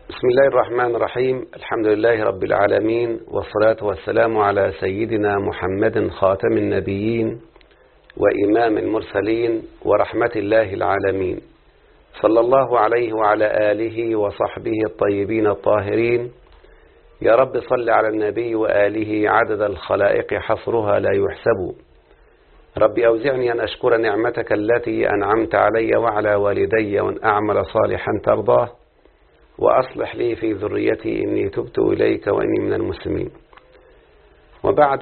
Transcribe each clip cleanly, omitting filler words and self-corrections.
بسم الله الرحمن الرحيم. الحمد لله رب العالمين، والصلاة والسلام على سيدنا محمد خاتم النبيين وإمام المرسلين ورحمة الله العالمين، صلى الله عليه وعلى آله وصحبه الطيبين الطاهرين. يا رب صل على النبي وآله عدد الخلائق حصرها لا يحسب. رب أوزعني أن أشكر نعمتك التي أنعمت علي وعلى والدي، وأن أعمل صالحا ترضاه، وأصلح لي في ذريتي إني تبت إليك وإني من المسلمين. وبعد،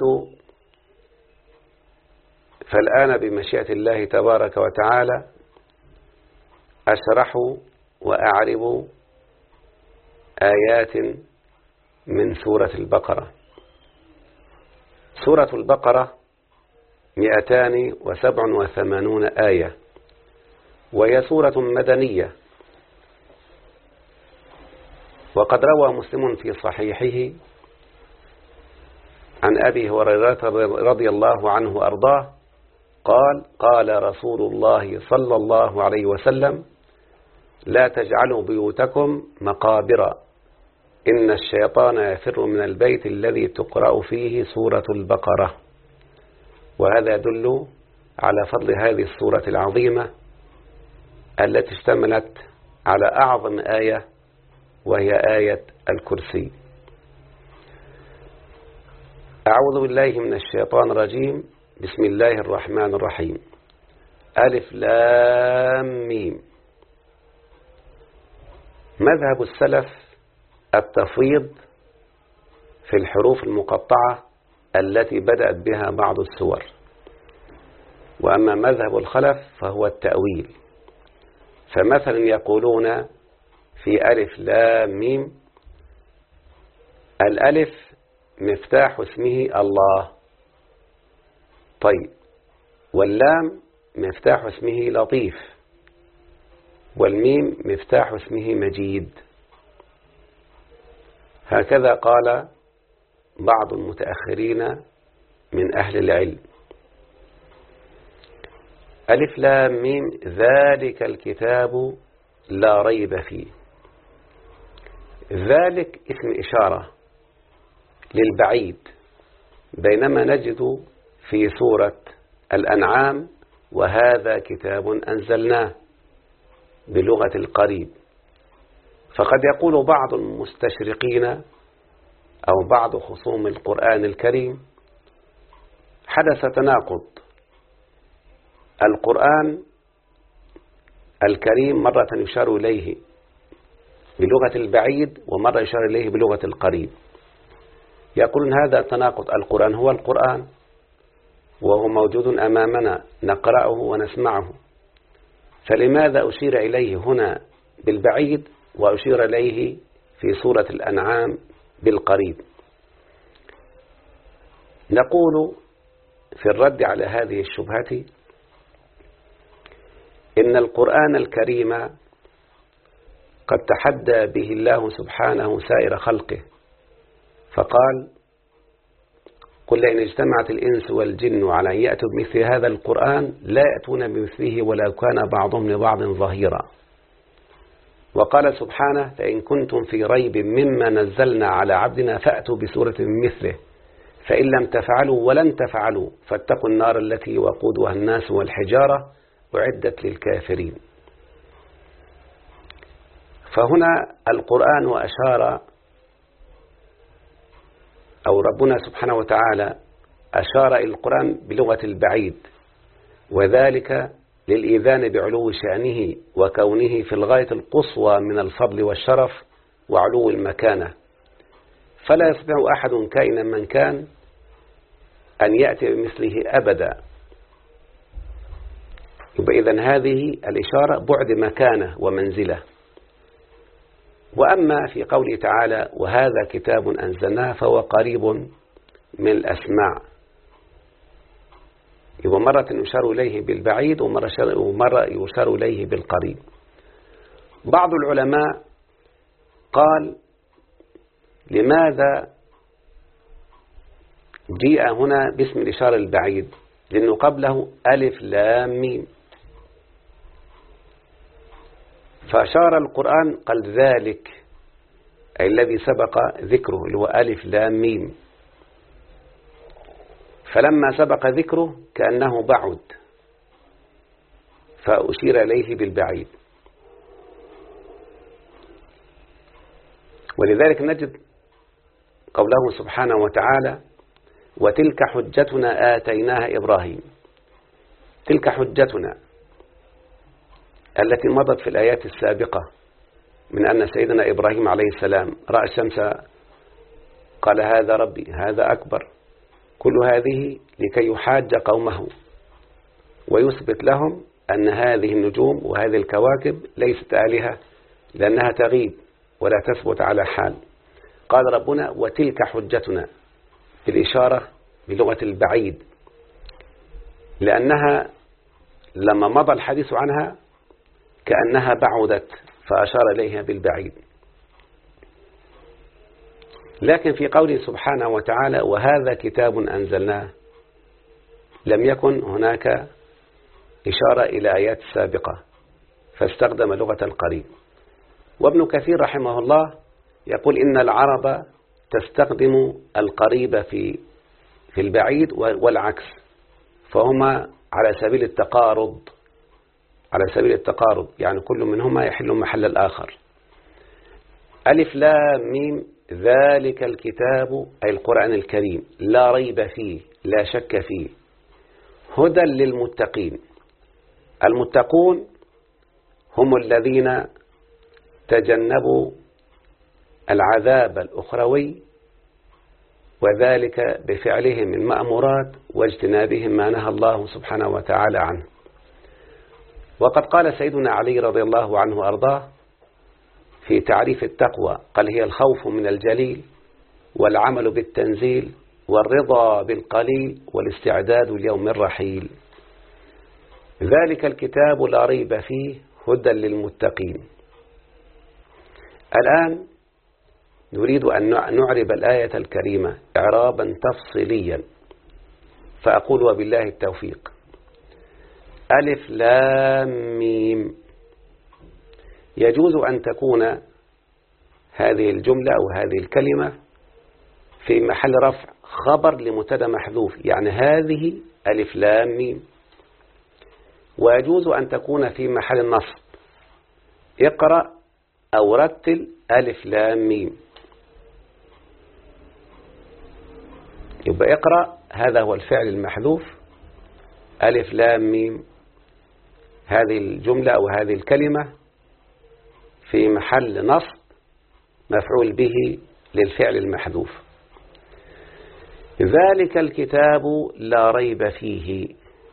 فالآن بمشيئة الله تبارك وتعالى أشرح وأعرب آيات من سورة البقرة. سورة البقرة 287 آية، وهي سورة مدنية. وقد روى مسلم في صحيحه عن أبي هريرة رضي الله عنه أرضاه قال: قال رسول الله صلى الله عليه وسلم: لا تجعلوا بيوتكم مقابر، إن الشيطان يفر من البيت الذي تقرأ فيه سورة البقرة. وهذا يدل على فضل هذه السورة العظيمة التي اشتملت على أعظم آية، وهي آية الكرسي. أعوذ بالله من الشيطان الرجيم. بسم الله الرحمن الرحيم. ألف لام ميم. مذهب السلف التفويض في الحروف المقطعة التي بدأت بها بعض السور، وأما مذهب الخلف فهو التأويل. فمثلا يقولون في ألف لام ميم: الألف مفتاح اسمه الله، طيب، واللام مفتاح اسمه لطيف، والميم مفتاح اسمه مجيد. هكذا قال بعض المتأخرين من أهل العلم. ألف لام ميم ذلك الكتاب لا ريب فيه. ذلك اسم إشارة للبعيد، بينما نجد في سورة الأنعام: وهذا كتاب أنزلناه، بلغة القريب. فقد يقول بعض المستشرقين أو بعض خصوم القرآن الكريم: حدث تناقض. القرآن الكريم مرة يشار إليه بلغة البعيد، ومرة يشار إليه بلغة القريب. يقولون هذا تناقض، القرآن هو القرآن وهو موجود أمامنا نقرأه ونسمعه، فلماذا أشير إليه هنا بالبعيد وأشير إليه في سورة الأنعام بالقريب؟ نقول في الرد على هذه الشبهة إن القرآن الكريم قد تحدى به الله سبحانه سائر خلقه، فقال: قل إن اجتمعت الإنس والجن على أن يأتوا بمثل هذا القرآن لا يأتون بمثله ولو كان بعضهم لبعض ظهيرا. وقال سبحانه: فإن كنتم في ريب مما نزلنا على عبدنا فأتوا بسورة من مثله، فإن لم تفعلوا ولن تفعلوا فاتقوا النار التي وقودها الناس والحجارة أعدت للكافرين. فهنا القرآن وأشار، أو ربنا سبحانه وتعالى أشار إلى القرآن بلغة البعيد، وذلك للإيذان بعلو شأنه وكونه في الغاية القصوى من الفضل والشرف وعلو المكانة، فلا يستطيع أحد كائنا من كان أن يأتي بمثله أبدا. يبقى إذن هذه الإشارة بعد مكانة ومنزلة. وأما في قوله تعالى: وهذا كتاب أنزلناه، فهو قريب من الأسماع. يبقى مرة يشار إليه بالبعيد ومرة يشار إليه بالقريب. بعض العلماء قال: لماذا جاء هنا باسم الإشارة البعيد؟ لأنه قبله ألف لام ميم، فأشار القرآن قال ذلك أي الذي سبق ذكره اللي هو ألف لام ميم. فلما سبق ذكره كأنه بعد فأشير إليه بالبعيد. ولذلك نجد قوله سبحانه وتعالى وتلك حجتنا آتيناها إبراهيم. تلك حجتنا التي مضت في الآيات السابقة من أن سيدنا إبراهيم عليه السلام رأى الشمس قال هذا ربي هذا أكبر، كل هذه لكي يحاج قومه ويثبت لهم أن هذه النجوم وهذه الكواكب ليست آلهة لأنها تغيب ولا تثبت على حال. قال ربنا وتلك حجتنا بالإشارة بلغة البعيد، لأنها لما مضى الحديث عنها كأنها بعدت فأشار إليها بالبعيد. لكن في قوله سبحانه وتعالى وهذا كتاب أنزلناه لم يكن هناك إشارة إلى آيات سابقة فاستخدم لغة القريب. وابن كثير رحمه الله يقول إن العرب تستخدم القريب في البعيد والعكس، فهما على سبيل التقارض، يعني كل منهما يحل محل الآخر. ألف لام ميم ذلك الكتاب أي القرآن الكريم لا ريب فيه لا شك فيه هدى للمتقين. المتقون هم الذين تجنبوا العذاب الأخروي وذلك بفعلهم المأمورات واجتنابهم ما نهى الله سبحانه وتعالى عنه. وقد قال سيدنا علي رضي الله عنه وأرضاه في تعريف التقوى قال هي الخوف من الجليل والعمل بالتنزيل والرضا بالقليل والاستعداد ليوم الرحيل. ذلك الكتاب لا ريب فيه هدى للمتقين. الآن نريد أن نعرب الآية الكريمة إعرابا تفصيليا، فأقول وبالله التوفيق. ألف لام ميم يجوز أن تكون هذه الجملة أو هذه الكلمة في محل رفع خبر لمبتدا محذوف، يعني هذه ألف لام ميم. ويجوز أن تكون في محل نصب اقرأ أو رتل ألف لام ميم. يبقى اقرأ هذا هو الفعل المحذوف، ألف لام ميم هذه الجملة أو هذه الكلمة في محل نصب مفعول به للفعل المحذوف. ذلك الكتاب لا ريب فيه.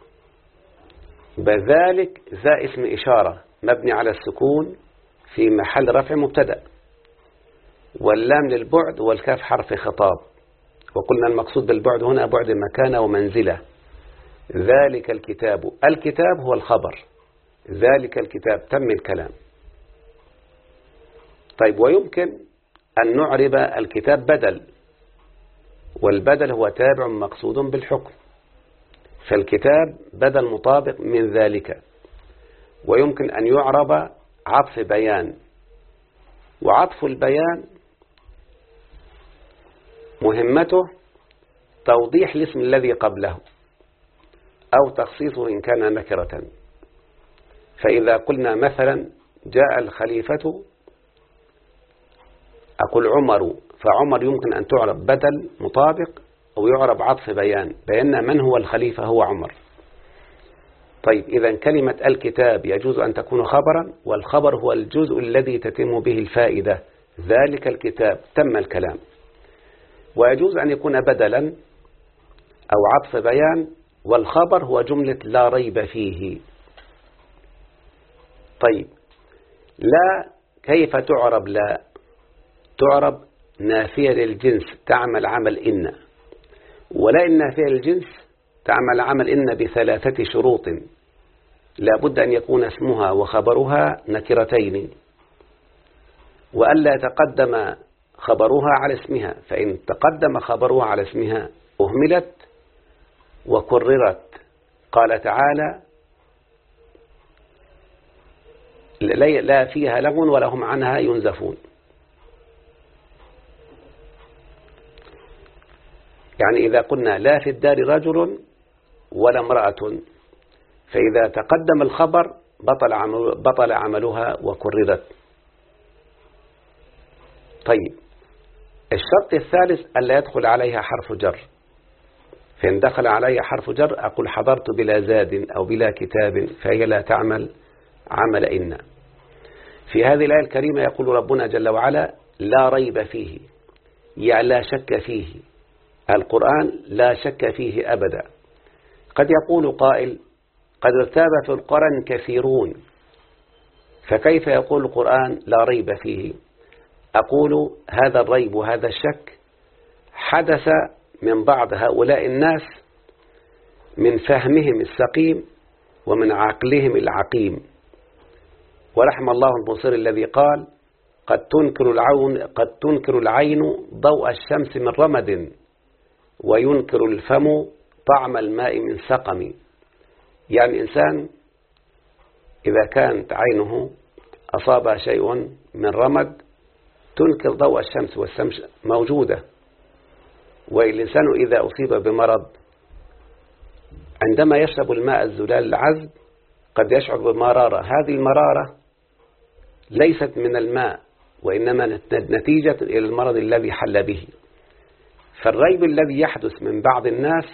بذلك ذا اسم إشارة مبني على السكون في محل رفع مبتدأ، واللام للبعد والكاف حرف خطاب، وقلنا المقصود بالبعد هنا بعد مكان ومنزلة. ذلك الكتاب، الكتاب هو الخبر، ذلك الكتاب تم الكلام. طيب ويمكن أن نعرب الكتاب بدل، والبدل هو تابع مقصود بالحكم، فالكتاب بدل مطابق من ذلك. ويمكن أن يعرب عطف بيان، وعطف البيان مهمته توضيح الاسم الذي قبله أو تخصيصه إن كان نكرة. فإذا قلنا مثلا جاء الخليفة أقول عمر، فعمر يمكن أن تعرب بدل مطابق أو يعرب عطف بيان، بيان من هو الخليفة هو عمر. طيب إذا كلمة الكتاب يجوز أن تكون خبرا، والخبر هو الجزء الذي تتم به الفائدة، ذلك الكتاب تم الكلام. ويجوز أن يكون بدلا أو عطف بيان، والخبر هو جملة لا ريب فيه. طيب لا كيف تعرب؟ لا تعرب نافية للجنس تعمل عمل إن، ولا إن نافية للجنس تعمل عمل إن بثلاثة شروط. لا بد أن يكون اسمها وخبرها نكرتين، وألا يتقدم خبرها على اسمها، فإن تقدم خبرها على اسمها أهملت وكررت. قال تعالى لا فيها لغو ولا هم عنها ينزفون. يعني إذا قلنا لا في الدار رجل ولا امرأة، فإذا تقدم الخبر بطل عملها وكررت. طيب، الشرط الثالث ألا يدخل عليها حرف جر، فإن دخل عليها حرف جر أقول حضرت بلا زاد أو بلا كتاب، فهي لا تعمل عمل إن. في هذه الآية الكريمة يقول ربنا جل وعلا لا ريب فيه، يعني لا شك فيه. القرآن لا شك فيه أبدا. قد يقول قائل قد ارتاب في القرآن كثيرون، فكيف يقول القرآن لا ريب فيه؟ أقول هذا الريب وهذا الشك حدث من بعض هؤلاء الناس من فهمهم السقيم ومن عقلهم العقيم. ورحم الله البصير الذي قال قد تنكر العين ضوء الشمس من رمد، وينكر الفم طعم الماء من سقم. يعني الإنسان إذا كانت عينه أصاب شيء من رمد تنكر ضوء الشمس، والشمس موجودة. والإنسان إذا أصيب بمرض عندما يشرب الماء الزلال العذب قد يشعر بمرارة، هذه المرارة ليست من الماء وإنما نتيجة إلى المرض الذي حل به. فالريب الذي يحدث من بعض الناس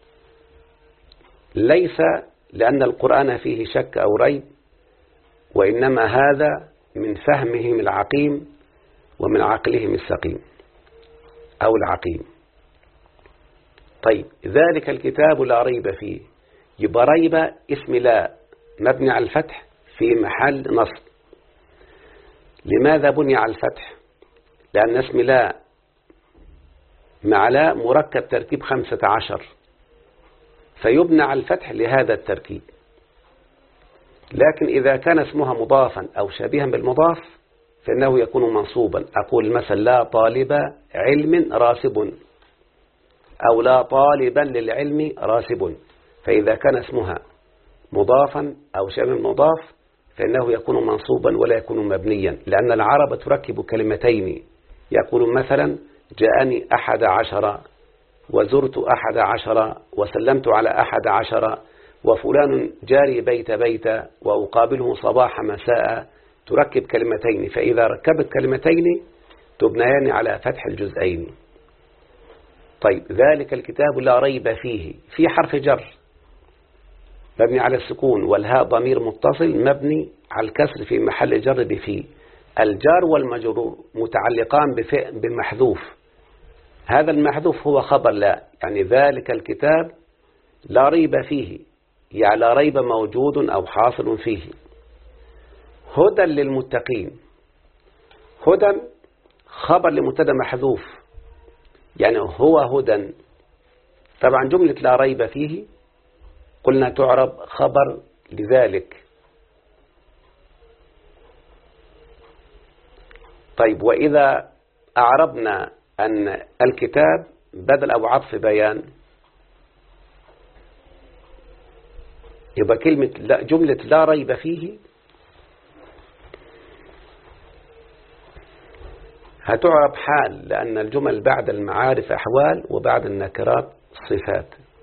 ليس لأن القرآن فيه شك أو ريب، وإنما هذا من فهمهم العقيم ومن عقلهم السقيم أو العقيم. طيب، ذلك الكتاب لا ريب فيه، يبقى ريب اسم لا مبني على الفتح في محل نصب. لماذا بني على الفتح؟ لأن اسم لا مع لا مركب تركيب 15، فيبنى على الفتح لهذا التركيب. لكن إذا كان اسمها مضافا أو شبيها بالمضاف فإنه يكون منصوبا. أقول مثلا لا طالب علم راسب، أو لا طالبا للعلم راسب. فإذا كان اسمها مضافا أو شبه مضاف فإنه يكون منصوبا ولا يكون مبنيا، لأن العرب تركب كلمتين. يقول مثلا جاءني 11 وزرت 11 وسلمت على 11 وفلان جاري بيت وأقابله صباح مساء. تركب كلمتين، فإذا ركبت كلمتين تبنيان على فتح الجزئين. طيب، ذلك الكتاب لا ريب فيه، في حرف جر مبني على السكون، والهاء ضمير متصل مبني على الكسر في محل جر بفيه. الجار والمجرور متعلقان بمحذوف، هذا المحذوف هو خبر لا، يعني ذلك الكتاب لا ريب فيه، يعني لا ريب موجود أو حاصل فيه. هدى للمتقين، هدى خبر لمبتدا محذوف، يعني هو هدى. طبعا جملة لا ريب فيه قلنا تعرب خبر لذلك. طيب، وإذا أعربنا أن الكتاب بدل أو عطف بيان يبقى جملة لا ريب فيه هتعرب حال، لأن الجمل بعد المعارف أحوال وبعد النكرات صفات.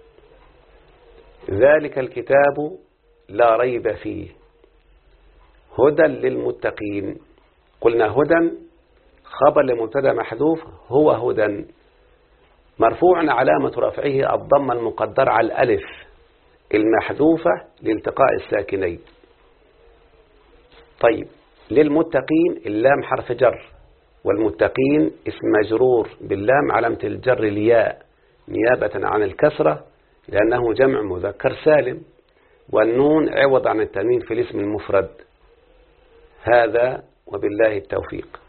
ذلك الكتاب لا ريب فيه هدى للمتقين. قلنا هدى خبر لمبتدا محذوف، هو هدى مرفوع علامة رفعه الضمة المقدرة على الألف المحذوفة لالتقاء الساكنين. طيب، للمتقين اللام حرف جر، والمتقين اسم مجرور باللام علامة الجر الياء نيابة عن الكسرة لأنه جمع مذكر سالم، والنون عوض عن التنوين في الاسم المفرد. هذا وبالله التوفيق.